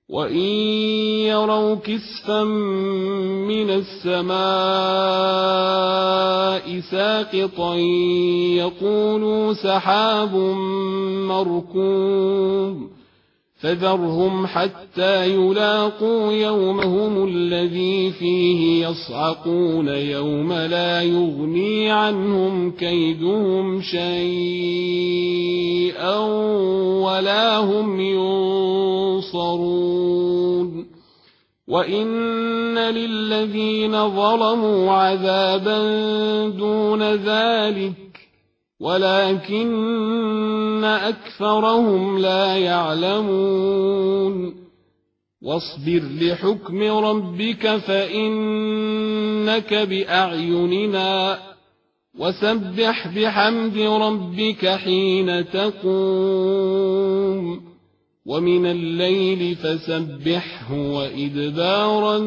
وإن يروا كسفا من السماء ساقطا يقولوا سحاب مركوم فذرهم حتى يلاقوا يومهم الذي فيه يصعقون يوم لا يغني عنهم كيدهم شيئا ولا هم ينصرون وإن للذين ظلموا عذابا دون ذلك ولكن أكثرهم لا يعلمون واصبر لحكم ربك فإنك بأعيننا وسبح بحمد ربك حين تقوم ومن الليل فسبحه وإدبار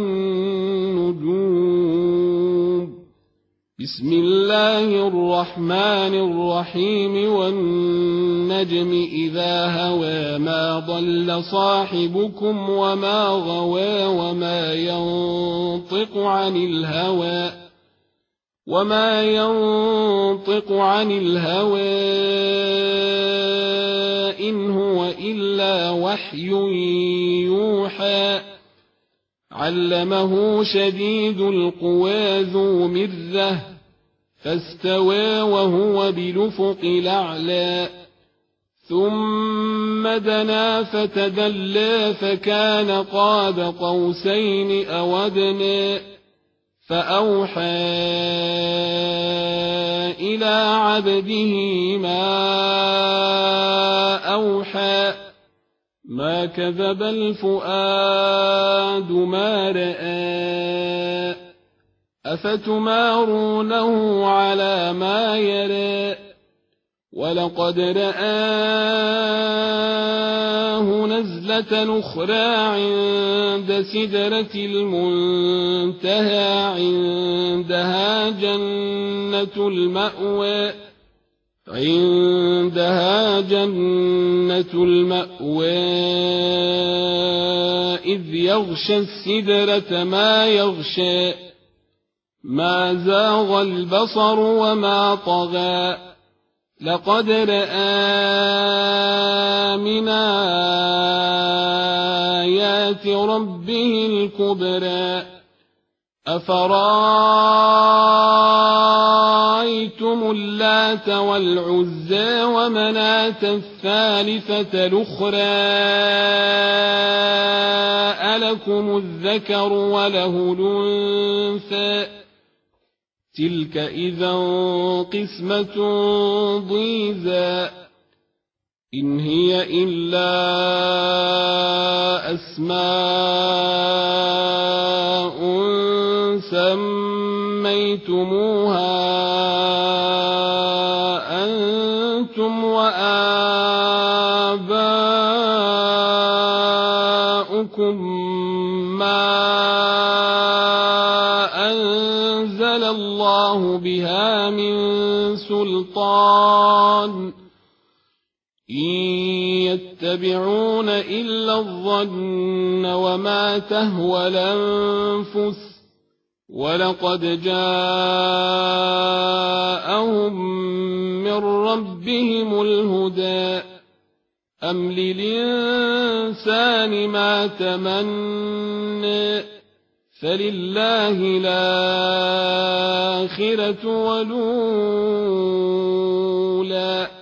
النجوم بسم الله الرحمن الرحيم والنجم إذا هوى ما ضل صاحبكم وما غوى وما ينطق عن الهوى إن هو إلا وحي يوحى علمه شديد القوى ذو مرة فاستوى وهو بالأفق الأعلى ثم دنا فتدلى فكان قاب قوسين أو أدنى فأوحى إلى عبده ما أوحى ما كذب الفؤاد ما رأى أفتمارونه على ما يرى ولقد رآه نزلة أخرى عند سدرة المنتهى عندها جنة المأوى إذ يغشى السدرة ما يغشى ما زاغ البصر وما طغى لقد رأى من آيات ربه الكبرى أفرأيتم اللات والعزى ومناة الثالثة الأخرى ألكم الذكر وله الأنثى تلك إذا قسمة ضيزى إن هي إلا أسماء سميتموها أنتم وآباؤكم ما أنزل الله بها من سلطان إن يتبعون إلا الظن وما تهوى الأنفس ولقد جاءهم من ربهم الهدى أم للإنسان ما تمنى فلله الآخرة والأولى